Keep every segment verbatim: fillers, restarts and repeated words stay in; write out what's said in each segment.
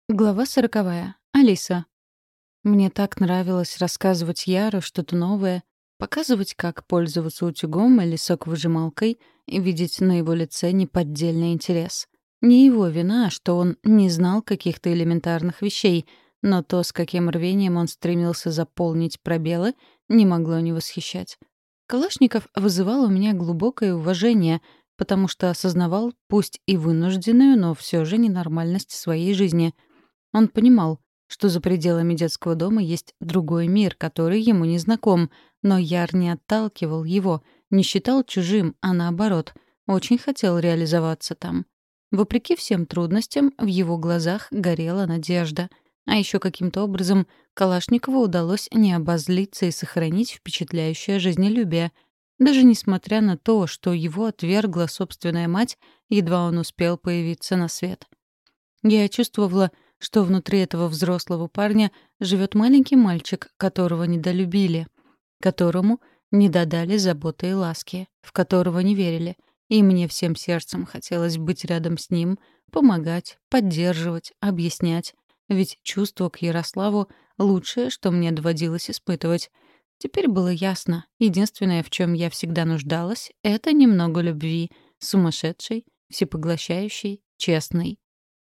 Глава сороковая. Алиса. Мне так нравилось рассказывать Яру что-то новое, показывать, как пользоваться утюгом или соковыжималкой, и видеть на его лице неподдельный интерес. Не его вина, что он не знал каких-то элементарных вещей, но то, с каким рвением он стремился заполнить пробелы, не могло не восхищать. Калашников вызывал у меня глубокое уважение, потому что осознавал, пусть и вынужденную, но все же ненормальность своей жизни — он понимал, что за пределами детского дома есть другой мир, который ему не знаком, но Яр не отталкивал его, не считал чужим, а наоборот, очень хотел реализоваться там. Вопреки всем трудностям, в его глазах горела надежда. А еще каким-то образом Калашникову удалось не обозлиться и сохранить впечатляющее жизнелюбие. Даже несмотря на то, что его отвергла собственная мать, едва он успел появиться на свет. Я чувствовала, что внутри этого взрослого парня живет маленький мальчик, которого недолюбили, которому не додали заботы и ласки, в которого не верили. И мне всем сердцем хотелось быть рядом с ним, помогать, поддерживать, объяснять. Ведь чувство к Ярославу — лучшее, что мне доводилось испытывать. Теперь было ясно. Единственное, в чем я всегда нуждалась, — это немного любви, сумасшедшей, всепоглощающей, честной.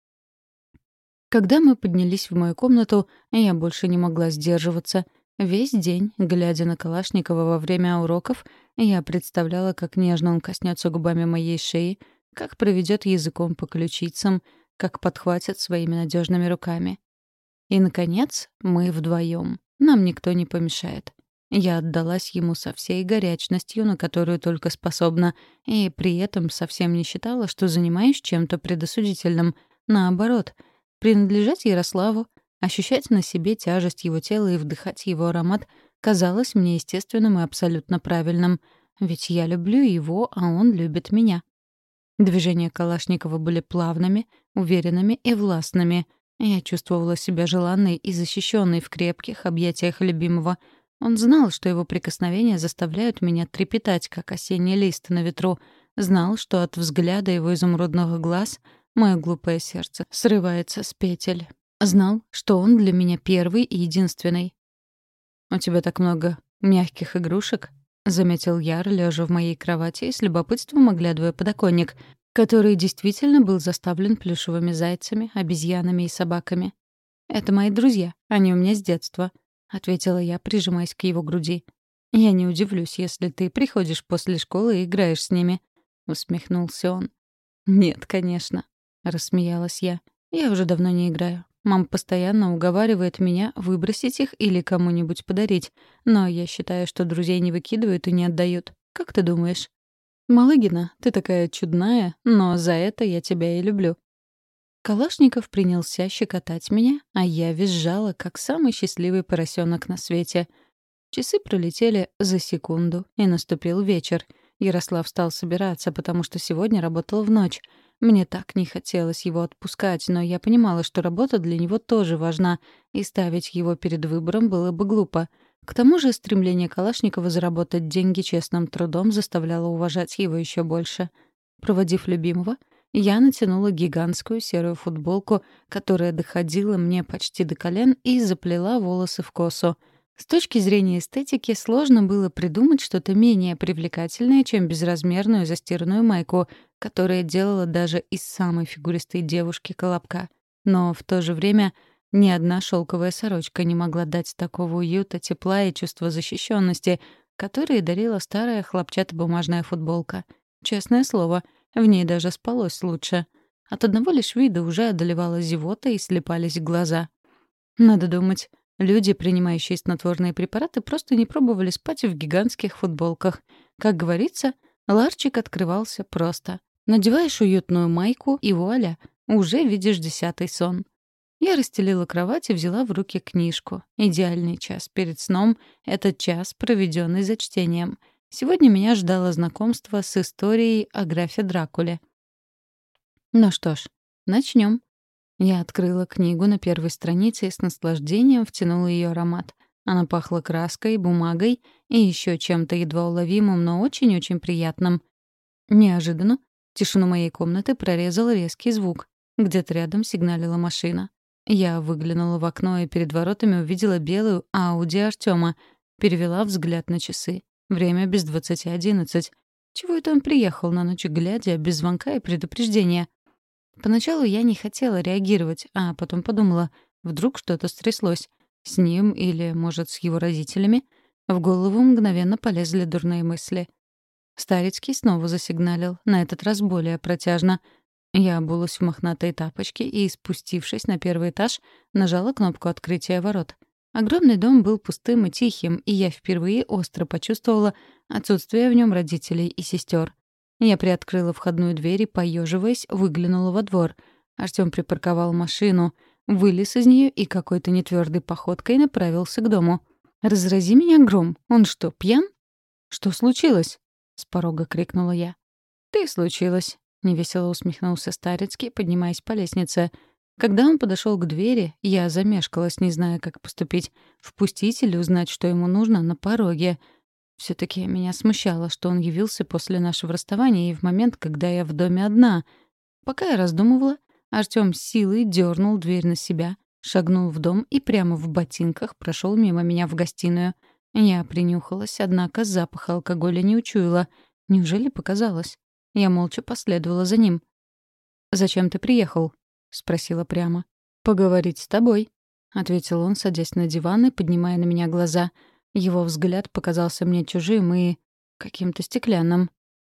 Когда мы поднялись в мою комнату, я больше не могла сдерживаться. Весь день, глядя на Калашникова во время уроков, я представляла, как нежно он коснется губами моей шеи, как проведет языком по ключицам, как подхватит своими надежными руками. И, наконец, мы вдвоем. Нам никто не помешает. Я отдалась ему со всей горячностью, на которую только способна, и при этом совсем не считала, что занимаюсь чем-то предосудительным. Наоборот — принадлежать Ярославу, ощущать на себе тяжесть его тела и вдыхать его аромат казалось мне естественным и абсолютно правильным. Ведь я люблю его, а он любит меня. Движения Калашникова были плавными, уверенными и властными. Я чувствовала себя желанной и защищенной в крепких объятиях любимого. Он знал, что его прикосновения заставляют меня трепетать, как осенний лист на ветру. Знал, что от взгляда его изумрудных глаз — мое глупое сердце срывается с петель. Знал, что он для меня первый и единственный. «У тебя так много мягких игрушек», — заметил Яр, лежа в моей кровати и с любопытством оглядывая подоконник, который действительно был заставлен плюшевыми зайцами, обезьянами и собаками. «Это мои друзья, они у меня с детства», — ответила я, прижимаясь к его груди. «Я не удивлюсь, если ты приходишь после школы и играешь с ними», — усмехнулся он. «Нет, конечно», — рассмеялась я. «Я уже давно не играю. Мама постоянно уговаривает меня выбросить их или кому-нибудь подарить. Но я считаю, что друзей не выкидывают и не отдают. Как ты думаешь?» «Малыгина, ты такая чудная, но за это я тебя и люблю». Калашников принялся щекотать меня, а я визжала, как самый счастливый поросенок на свете. Часы пролетели за секунду, и наступил вечер. Ярослав стал собираться, потому что сегодня работал в ночь. Мне так не хотелось его отпускать, но я понимала, что работа для него тоже важна, и ставить его перед выбором было бы глупо. К тому же стремление Калашникова заработать деньги честным трудом заставляло уважать его еще больше. Проводив любимого, я натянула гигантскую серую футболку, которая доходила мне почти до колен, и заплела волосы в косу. С точки зрения эстетики сложно было придумать что-то менее привлекательное, чем безразмерную застиранную майку, которая делала даже из самой фигуристой девушки колобка. Но в то же время ни одна шелковая сорочка не могла дать такого уюта, тепла и чувства защищенности, которые дарила старая хлопчатобумажная футболка. Честное слово, в ней даже спалось лучше. От одного лишь вида уже одолевала зевота и слепались глаза. Надо думать, люди, принимающие снотворные препараты, просто не пробовали спать в гигантских футболках. Как говорится, ларчик открывался просто. Надеваешь уютную майку, и вуаля, уже видишь десятый сон. Я расстелила кровать и взяла в руки книжку. Идеальный час перед сном — это час, проведенный за чтением. Сегодня меня ждало знакомство с историей о графе Дракуле. Ну что ж, начнем. Я открыла книгу на первой странице и с наслаждением втянула ее аромат. Она пахла краской, бумагой и еще чем-то едва уловимым, но очень-очень приятным. Неожиданно тишину моей комнаты прорезал резкий звук. Где-то рядом сигналила машина. Я выглянула в окно и перед воротами увидела белую Ауди Артема. Перевела взгляд на часы. Время без двадцати одиннадцать. Чего это он приехал на ночь глядя, без звонка и предупреждения? Поначалу я не хотела реагировать, а потом подумала, вдруг что-то стряслось. С ним или, может, с его родителями? В голову мгновенно полезли дурные мысли. Старицкий снова засигналил, на этот раз более протяжно. Я обулась в мохнатые тапочки и, спустившись на первый этаж, нажала кнопку открытия ворот. Огромный дом был пустым и тихим, и я впервые остро почувствовала отсутствие в нем родителей и сестер. Я приоткрыла входную дверь и, поеживаясь, выглянула во двор. Артём припарковал машину, вылез из нее и какой-то нетвёрдой походкой направился к дому. «Разрази меня гром! Он что, пьян?» «Что случилось?» — с порога крикнула я. «Ты случилось», — невесело усмехнулся Старицкий, поднимаясь по лестнице. Когда он подошел к двери, я замешкалась, не зная, как поступить. Впустить или узнать, что ему нужно, на пороге. все таки меня смущало, что он явился после нашего расставания и в момент, когда я в доме одна. Пока я раздумывала, Артём с силой дернул дверь на себя, шагнул в дом и прямо в ботинках прошел мимо меня в гостиную. Я принюхалась, однако запаха алкоголя не учуяла. Неужели показалось? Я молча последовала за ним. «Зачем ты приехал?» — спросила прямо. «Поговорить с тобой», — ответил он, садясь на диван и поднимая на меня глаза. Его взгляд показался мне чужим и каким-то стеклянным.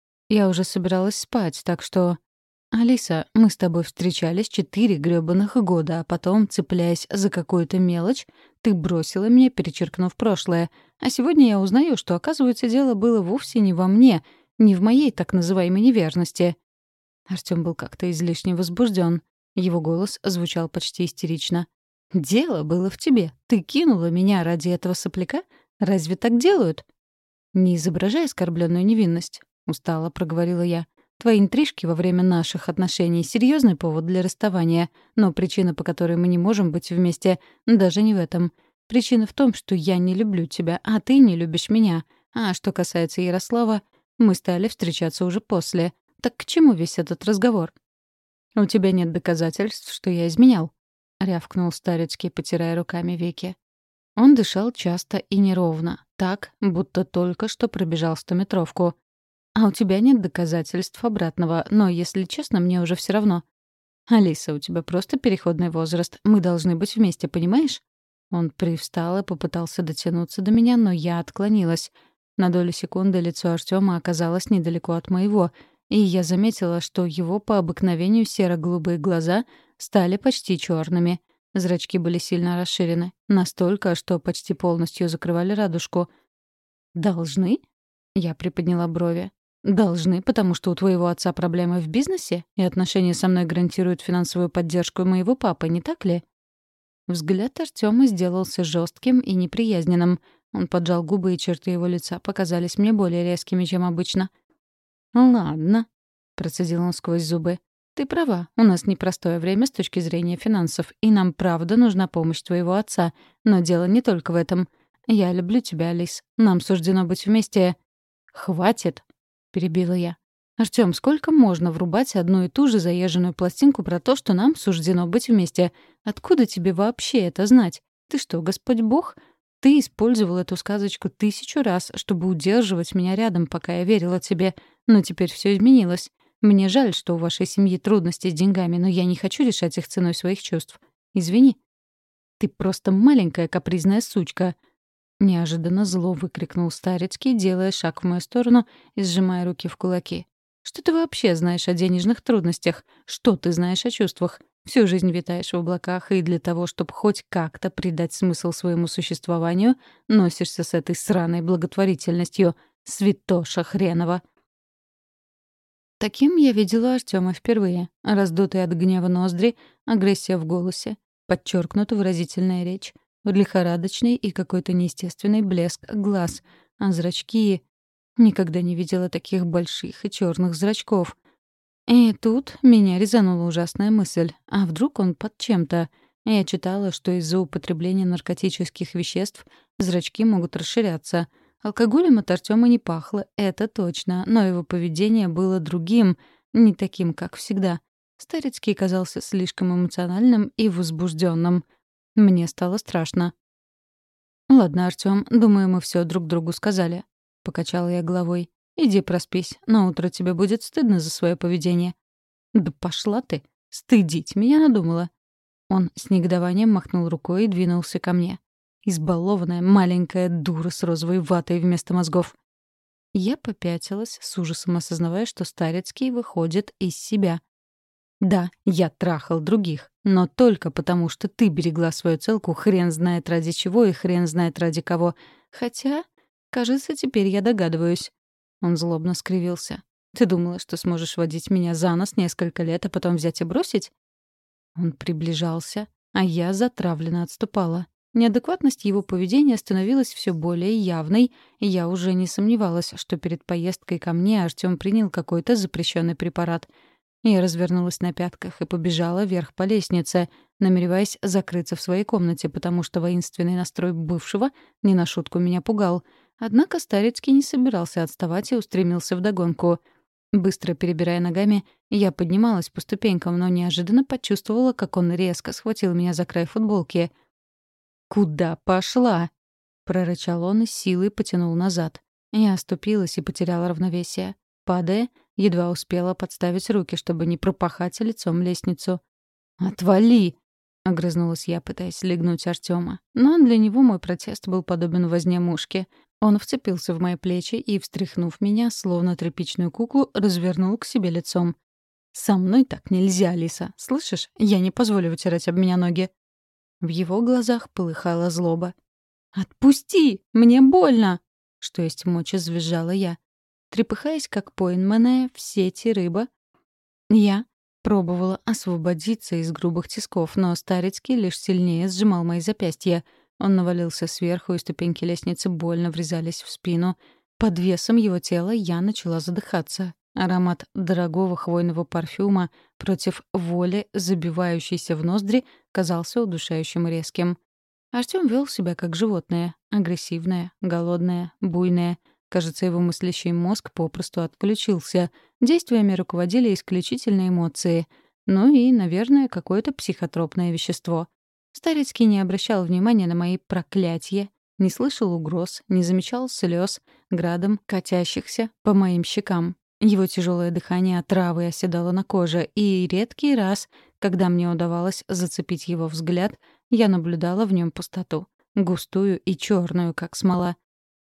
Я уже собиралась спать, так что... «Алиса, мы с тобой встречались четыре грёбаных года, а потом, цепляясь за какую-то мелочь, ты бросила меня, перечеркнув прошлое. А сегодня я узнаю, что, оказывается, дело было вовсе не во мне, не в моей так называемой неверности». Артём был как-то излишне возбуждён. Его голос звучал почти истерично. «Дело было в тебе. Ты кинула меня ради этого сопляка? Разве так делают?» «Не изображай оскорблённую невинность», — устало проговорила я. «Твои интрижки во время наших отношений — серьёзный повод для расставания, но причина, по которой мы не можем быть вместе, даже не в этом. Причина в том, что я не люблю тебя, а ты не любишь меня. А что касается Ярослава, мы стали встречаться уже после. Так к чему весь этот разговор?» «У тебя нет доказательств, что я изменял», — рявкнул Старицкий, потирая руками веки. Он дышал часто и неровно, так, будто только что пробежал стометровку. «А у тебя нет доказательств обратного, но, если честно, мне уже все равно». «Алиса, у тебя просто переходный возраст. Мы должны быть вместе, понимаешь?» Он привстал и попытался дотянуться до меня, но я отклонилась. На долю секунды лицо Артёма оказалось недалеко от моего, и я заметила, что его по обыкновению серо-голубые глаза стали почти черными. Зрачки были сильно расширены, настолько, что почти полностью закрывали радужку. «Должны?» — я приподняла брови. «Должны, потому что у твоего отца проблемы в бизнесе, и отношения со мной гарантируют финансовую поддержку моего папы, не так ли?» Взгляд Артёма сделался жестким и неприязненным. Он поджал губы, и черты его лица показались мне более резкими, чем обычно. «Ладно», — процедил он сквозь зубы. «Ты права, у нас непростое время с точки зрения финансов, и нам правда нужна помощь твоего отца. Но дело не только в этом. Я люблю тебя, Алис. Нам суждено быть вместе...» «Хватит», — перебила я. «Артём, сколько можно врубать одну и ту же заезженную пластинку про то, что нам суждено быть вместе? Откуда тебе вообще это знать? Ты что, Господь Бог? Ты использовал эту сказочку тысячу раз, чтобы удерживать меня рядом, пока я верила тебе. Но теперь всё изменилось. Мне жаль, что у вашей семьи трудности с деньгами, но я не хочу решать их ценой своих чувств. Извини». «Ты просто маленькая капризная сучка», — неожиданно зло выкрикнул Старицкий, делая шаг в мою сторону и сжимая руки в кулаки. «Что ты вообще знаешь о денежных трудностях? Что ты знаешь о чувствах? Всю жизнь витаешь в облаках, и для того, чтобы хоть как-то придать смысл своему существованию, носишься с этой сраной благотворительностью. Святоша хренова!» Таким я видела Артёма впервые. Раздутые от гнева ноздри, агрессия в голосе, подчеркнута выразительная речь, лихорадочный и какой-то неестественный блеск глаз, а зрачки... Никогда не видела таких больших и черных зрачков. И тут меня резанула ужасная мысль. А вдруг он под чем-то? Я читала, что из-за употребления наркотических веществ зрачки могут расширяться. Алкоголем от Артёма не пахло, это точно, но его поведение было другим, не таким, как всегда. Старицкий казался слишком эмоциональным и возбужденным. Мне стало страшно. «Ладно, Артём, думаю, мы всё друг другу сказали», — покачала я головой. «Иди проспись, на утро тебе будет стыдно за своё поведение». «Да пошла ты! Стыдить меня надумала!» Он с негодованием махнул рукой и двинулся ко мне. Избалованная маленькая дура с розовой ватой вместо мозгов. Я попятилась, с ужасом осознавая, что Старицкий выходит из себя. «Да, я трахал других, но только потому, что ты берегла свою целку хрен знает ради чего и хрен знает ради кого. Хотя, кажется, теперь я догадываюсь». Он злобно скривился. «Ты думала, что сможешь водить меня за нос несколько лет, а потом взять и бросить?» Он приближался, а я затравленно отступала. Неадекватность его поведения становилась все более явной, и я уже не сомневалась, что перед поездкой ко мне Артём принял какой-то запрещенный препарат. Я развернулась на пятках и побежала вверх по лестнице, намереваясь закрыться в своей комнате, потому что воинственный настрой бывшего не на шутку меня пугал. Однако Старицкий не собирался отставать и устремился вдогонку. Быстро перебирая ногами, я поднималась по ступенькам, но неожиданно почувствовала, как он резко схватил меня за край футболки. «Куда пошла?» — прорычал он и с силой потянул назад. Я оступилась и потеряла равновесие. Падая, едва успела подставить руки, чтобы не пропахать лицом лестницу. «Отвали!» — огрызнулась я, пытаясь легнуть Артёма. Но для него мой протест был подобен возне мушки. Он вцепился в мои плечи и, встряхнув меня, словно тряпичную куклу, развернул к себе лицом. «Со мной так нельзя, Алиса. Слышишь? Я не позволю вытирать об меня ноги». В его глазах полыхала злоба. «Отпусти! Мне больно!» Что есть мочи, завизжала я. Трепыхаясь, как пойманная в сети рыба, я пробовала освободиться из грубых тисков, но Старицкий лишь сильнее сжимал мои запястья. Он навалился сверху, и ступеньки лестницы больно врезались в спину. Под весом его тела я начала задыхаться. Аромат дорогого хвойного парфюма против воли, забивающейся в ноздри, казался удушающим и резким. Артём вел себя как животное. Агрессивное, голодное, буйное. Кажется, его мыслящий мозг попросту отключился. Действиями руководили исключительно эмоции. Ну и, наверное, какое-то психотропное вещество. Старицкий не обращал внимания на мои проклятия, не слышал угроз, не замечал слез, градом катящихся по моим щекам. Его тяжелое дыхание отравой оседало на коже, и редкий раз, когда мне удавалось зацепить его взгляд, я наблюдала в нем пустоту, густую и черную, как смола.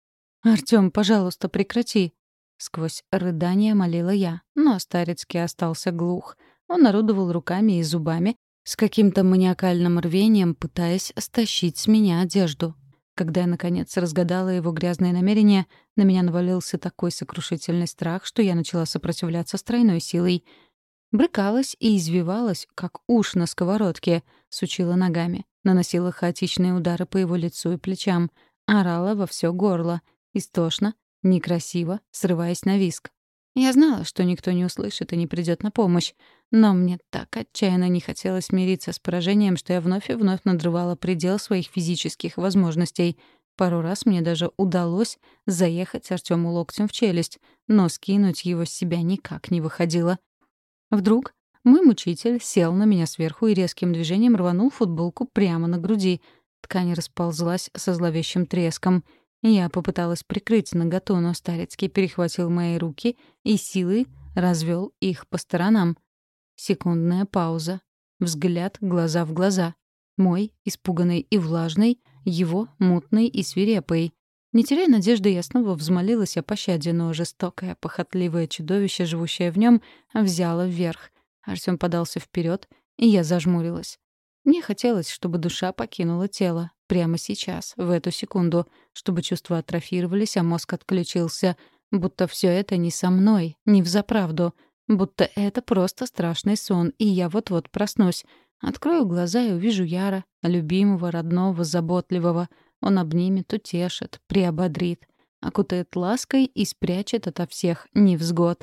«Артём, пожалуйста, прекрати!» Сквозь рыдания молила я, но Старицкий остался глух. Он орудовал руками и зубами, с каким-то маниакальным рвением пытаясь стащить с меня одежду. Когда я, наконец, разгадала его грязные намерения, на меня навалился такой сокрушительный страх, что я начала сопротивляться с тройной силой. Брыкалась и извивалась, как уж на сковородке, сучила ногами, наносила хаотичные удары по его лицу и плечам, орала во всё горло, истошно, некрасиво, срываясь на визг. Я знала, что никто не услышит и не придёт на помощь, но мне так отчаянно не хотелось мириться с поражением, что я вновь и вновь надрывала предел своих физических возможностей. Пару раз мне даже удалось заехать Артёму локтем в челюсть, но скинуть его с себя никак не выходило. Вдруг мой мучитель сел на меня сверху и резким движением рванул футболку прямо на груди. Ткань расползлась со зловещим треском. Я попыталась прикрыть наготу, но Старицкий перехватил мои руки и силой развел их по сторонам. Секундная пауза. Взгляд глаза в глаза. Мой, испуганный и влажный, его, мутный и свирепый. Не теряя надежды, я снова взмолилась о пощаде, но жестокое, похотливое чудовище, живущее в нем, взяло вверх. Артём подался вперед, и я зажмурилась. Мне хотелось, чтобы душа покинула тело. Прямо сейчас, в эту секунду. Чтобы чувства атрофировались, а мозг отключился. Будто все это не со мной, не взаправду. Будто это просто страшный сон, и я вот-вот проснусь. Открою глаза и увижу Яра, любимого, родного, заботливого. Он обнимет, утешит, приободрит, окутает лаской и спрячет ото всех невзгод.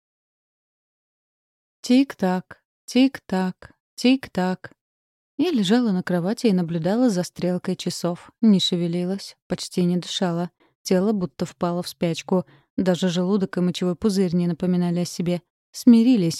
Тик-так, тик-так, тик-так. Я лежала на кровати и наблюдала за стрелкой часов. Не шевелилась, почти не дышала. Тело будто впало в спячку. Даже желудок и мочевой пузырь не напоминали о себе. Смирились.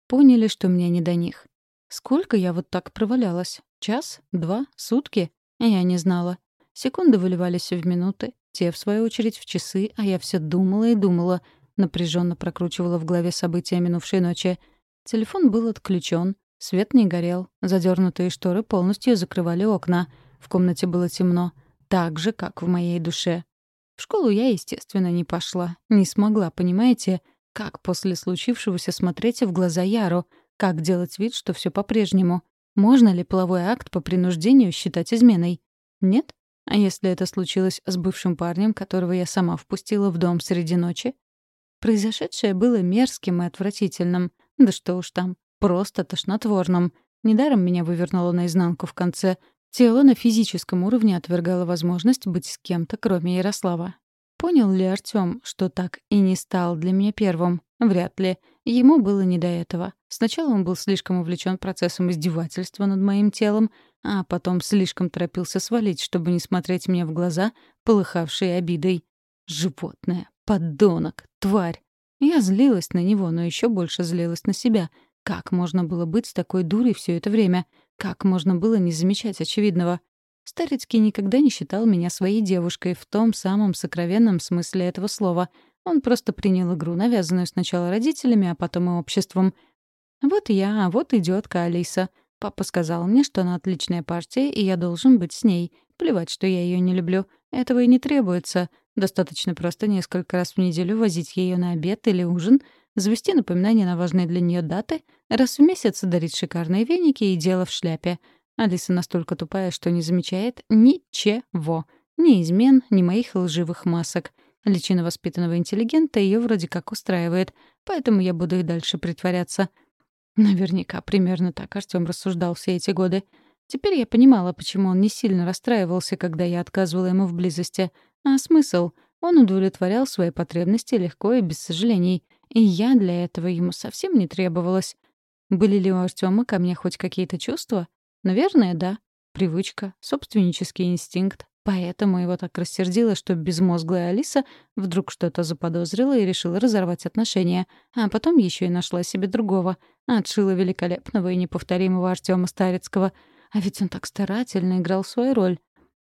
поняли, что мне не до них. Сколько я вот так провалялась? Час? Два? Сутки? Я не знала. Секунды выливались в минуты, те, в свою очередь, в часы, а я все думала и думала, напряженно прокручивала в голове события минувшей ночи. Телефон был отключен, свет не горел, задернутые шторы полностью закрывали окна. В комнате было темно, так же, как в моей душе. В школу я, естественно, не пошла. Не смогла, понимаете, как после случившегося смотреть в глаза Яру, как делать вид, что все по-прежнему. Можно ли половой акт по принуждению считать изменой? Нет? А если это случилось с бывшим парнем, которого я сама впустила в дом среди ночи? Произошедшее было мерзким и отвратительным. Да что уж там, просто тошнотворным. Недаром меня вывернуло наизнанку в конце. Тело на физическом уровне отвергало возможность быть с кем-то, кроме Ярослава. Понял ли Артём, что так и не стал для меня первым? Вряд ли. Ему было не до этого. Сначала он был слишком увлечен процессом издевательства над моим телом, а потом слишком торопился свалить, чтобы не смотреть мне в глаза, полыхавшие обидой. Животное, подонок, тварь. Я злилась на него, но еще больше злилась на себя. Как можно было быть такой дурой все это время? Как можно было не замечать очевидного? Старицкий никогда не считал меня своей девушкой в том самом сокровенном смысле этого слова. Он просто принял игру, навязанную сначала родителями, а потом и обществом. Вот я, а вот идиотка Алиса. Папа сказал мне, что она отличная партия, и я должен быть с ней. Плевать, что я ее не люблю. Этого и не требуется. Достаточно просто несколько раз в неделю возить ее на обед или ужин, завести напоминания на важные для нее даты, раз в месяц дарить шикарные веники и дело в шляпе. Алиса настолько тупая, что не замечает ничего. Ни измен, ни моих лживых масок. Личина воспитанного интеллигента ее вроде как устраивает, поэтому я буду и дальше притворяться. Наверняка примерно так Артём рассуждал все эти годы. Теперь я понимала, почему он не сильно расстраивался, когда я отказывала ему в близости. А смысл? Он удовлетворял свои потребности легко и без сожалений. И я для этого ему совсем не требовалась. Были ли у Артёма ко мне хоть какие-то чувства? Наверное, да. Привычка, собственнический инстинкт. Поэтому его так рассердило, что безмозглая Алиса вдруг что-то заподозрила и решила разорвать отношения. А потом еще и нашла себе другого. Отшила великолепного и неповторимого Артёма Старицкого. А ведь он так старательно играл свою роль.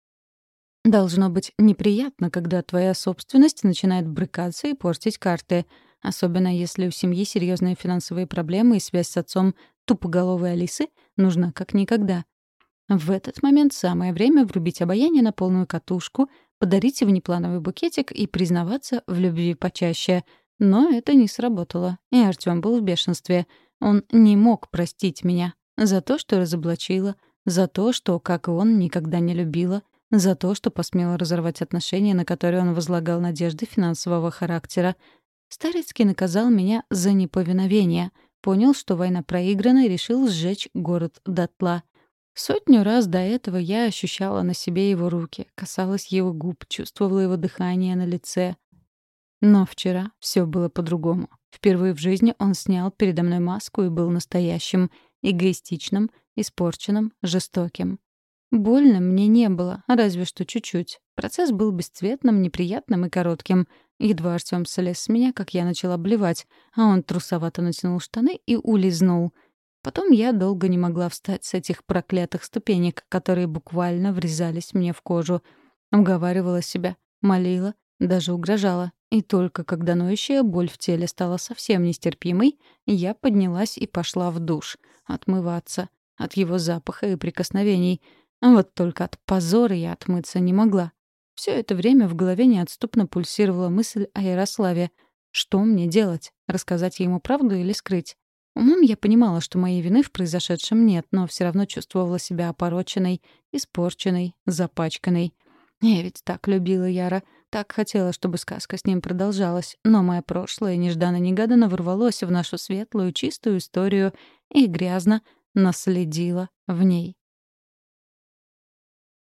Должно быть неприятно, когда твоя собственность начинает брыкаться и портить карты. Особенно если у семьи серьезные финансовые проблемы и связь с отцом тупоголовой Алисы нужна как никогда. В этот момент самое время врубить обаяние на полную катушку, подарить внеплановый букетик и признаваться в любви почаще. Но это не сработало, и Артём был в бешенстве. Он не мог простить меня за то, что разоблачила, за то, что, как и он, никогда не любила, за то, что посмела разорвать отношения, на которые он возлагал надежды финансового характера. Старицкий наказал меня за неповиновение, понял, что война проиграна, и решил сжечь город дотла. Сотню раз до этого я ощущала на себе его руки, касалась его губ, чувствовала его дыхание на лице. Но вчера все было по-другому. Впервые в жизни он снял передо мной маску и был настоящим, эгоистичным, испорченным, жестоким. Больно мне не было, разве что чуть-чуть. Процесс был бесцветным, неприятным и коротким. Едва Артём слез с меня, как я начала блевать, а он трусовато натянул штаны и улизнул. Потом я долго не могла встать с этих проклятых ступенек, которые буквально врезались мне в кожу. Уговаривала себя, молила, даже угрожала. И только когда ноющая боль в теле стала совсем нестерпимой, я поднялась и пошла в душ. Отмываться. От его запаха и прикосновений. Вот только от позора я отмыться не могла. Все это время в голове неотступно пульсировала мысль о Ярославе. Что мне делать? Рассказать ему правду или скрыть? Умом я понимала, что моей вины в произошедшем нет, но все равно чувствовала себя опороченной, испорченной, запачканной. Я ведь так любила Яра, так хотела, чтобы сказка с ним продолжалась, но мое прошлое нежданно-негаданно ворвалось в нашу светлую, чистую историю и грязно наследило в ней.